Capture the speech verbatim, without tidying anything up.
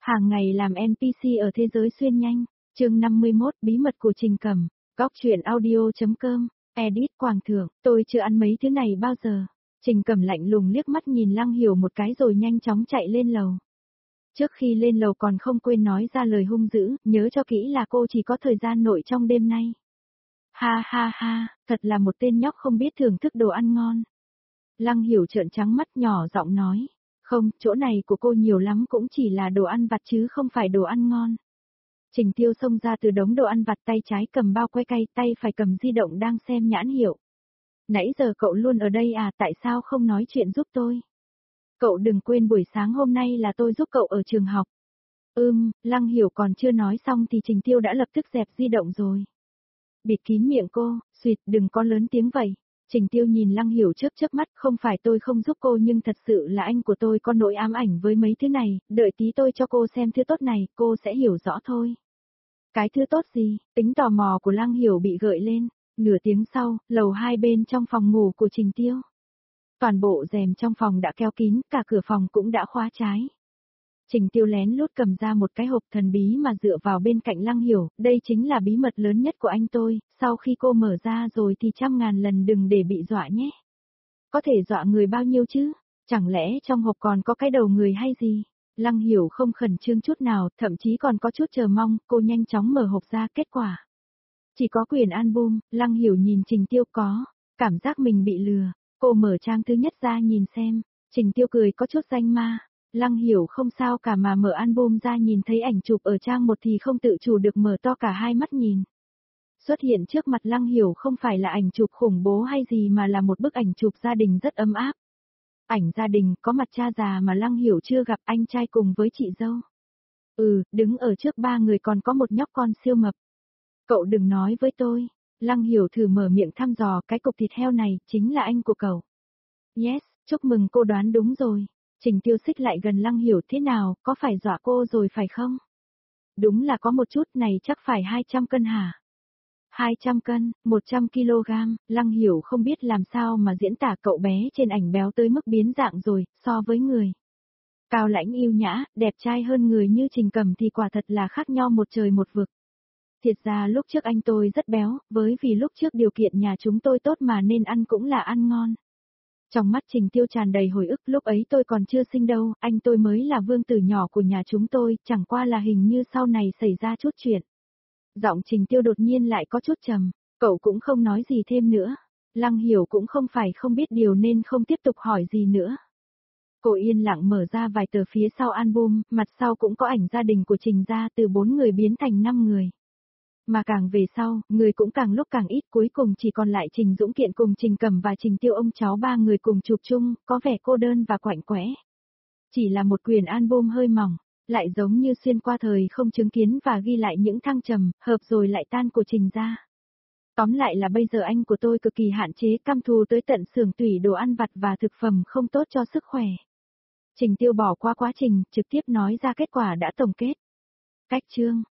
Hàng ngày làm en pê xê ở thế giới xuyên nhanh. Chương năm mươi mốt Bí mật của Trình Cẩm. Góc truyện audio.com. Edit Quảng Thượng. Tôi chưa ăn mấy thứ này bao giờ. Trình Cẩm lạnh lùng liếc mắt nhìn Lăng Hiểu một cái rồi nhanh chóng chạy lên lầu. Trước khi lên lầu còn không quên nói ra lời hung dữ, nhớ cho kỹ là cô chỉ có thời gian nội trong đêm nay. Ha ha ha, thật là một tên nhóc không biết thưởng thức đồ ăn ngon. Lăng Hiểu trợn trắng mắt nhỏ giọng nói. Không, chỗ này của cô nhiều lắm cũng chỉ là đồ ăn vặt chứ không phải đồ ăn ngon. Trình Tiêu xông ra từ đống đồ ăn vặt, tay trái cầm bao que cay, tay phải cầm di động đang xem nhãn hiệu. Nãy giờ cậu luôn ở đây à, tại sao không nói chuyện giúp tôi? Cậu đừng quên buổi sáng hôm nay là tôi giúp cậu ở trường học. Ừm, Lăng Hiểu còn chưa nói xong thì Trình Tiêu đã lập tức dẹp di động rồi. Bịt kín miệng cô, xuyệt, đừng có lớn tiếng vậy. Trình Tiêu nhìn Lăng Hiểu chớp chớp mắt, không phải tôi không giúp cô nhưng thật sự là anh của tôi có nỗi ám ảnh với mấy thứ này, đợi tí tôi cho cô xem thứ tốt này, cô sẽ hiểu rõ thôi. Cái thứ tốt gì? Tính tò mò của Lăng Hiểu bị gợi lên. Nửa tiếng sau, lầu hai bên trong phòng ngủ của Trình Tiêu. Toàn bộ rèm trong phòng đã kéo kín, cả cửa phòng cũng đã khóa trái. Trình Tiêu lén lút cầm ra một cái hộp thần bí mà dựa vào bên cạnh Lăng Hiểu, đây chính là bí mật lớn nhất của anh tôi, sau khi cô mở ra rồi thì trăm ngàn lần đừng để bị dọa nhé. Có thể dọa người bao nhiêu chứ? Chẳng lẽ trong hộp còn có cái đầu người hay gì? Lăng Hiểu không khẩn trương chút nào, thậm chí còn có chút chờ mong, cô nhanh chóng mở hộp ra, kết quả. Chỉ có quyển album. Lăng Hiểu nhìn Trình Tiêu có, cảm giác mình bị lừa. Cô mở trang thứ nhất ra nhìn xem, Trình Tiêu cười có chút danh ma. Lăng Hiểu không sao cả mà mở album ra nhìn thấy ảnh chụp ở trang một thì không tự chủ được mở to cả hai mắt nhìn. Xuất hiện trước mặt Lăng Hiểu không phải là ảnh chụp khủng bố hay gì mà là một bức ảnh chụp gia đình rất ấm áp. Ảnh gia đình có mặt cha già mà Lăng Hiểu chưa gặp, anh trai cùng với chị dâu. Ừ, đứng ở trước ba người còn có một nhóc con siêu mập. Cậu đừng nói với tôi. Lăng Hiểu thử mở miệng thăm dò, cái cục thịt heo này chính là anh của cậu. Yes, chúc mừng cô đoán đúng rồi. Trình Tiêu xích lại gần Lăng Hiểu, thế nào, có phải dọa cô rồi phải không? Đúng là có một chút, này chắc phải hai trăm cân hả? hai trăm cân, một trăm ki lô gam, Lăng Hiểu không biết làm sao mà diễn tả cậu bé trên ảnh béo tới mức biến dạng rồi, so với người. Cao lãnh yêu nhã, đẹp trai hơn người như Trình Cẩm thì quả thật là khác nhau một trời một vực. Thiệt ra lúc trước anh tôi rất béo, với vì lúc trước điều kiện nhà chúng tôi tốt mà nên ăn cũng là ăn ngon. Trong mắt Trình Tiêu tràn đầy hồi ức, lúc ấy tôi còn chưa sinh đâu, anh tôi mới là vương tử nhỏ của nhà chúng tôi, chẳng qua là hình như sau này xảy ra chút chuyện. Giọng Trình Tiêu đột nhiên lại có chút trầm, cậu cũng không nói gì thêm nữa. Lăng Hiểu cũng không phải không biết điều nên không tiếp tục hỏi gì nữa. Cô yên lặng mở ra vài tờ phía sau album, mặt sau cũng có ảnh gia đình của Trình gia, từ bốn người biến thành năm người. Mà càng về sau, người cũng càng lúc càng ít, cuối cùng chỉ còn lại Trình Dũng Kiện cùng Trình Cẩm và Trình Tiêu, ông cháu ba người cùng chụp chung, có vẻ cô đơn và quạnh quẽ. Chỉ là một quyển album hơi mỏng, lại giống như xuyên qua thời không chứng kiến và ghi lại những thăng trầm, hợp rồi lại tan của Trình gia. Tóm lại là bây giờ anh của tôi cực kỳ hạn chế, căm thù tới tận xưởng tủy đồ ăn vặt và thực phẩm không tốt cho sức khỏe. Trình Tiêu bỏ qua quá trình, trực tiếp nói ra kết quả đã tổng kết. Cách chương.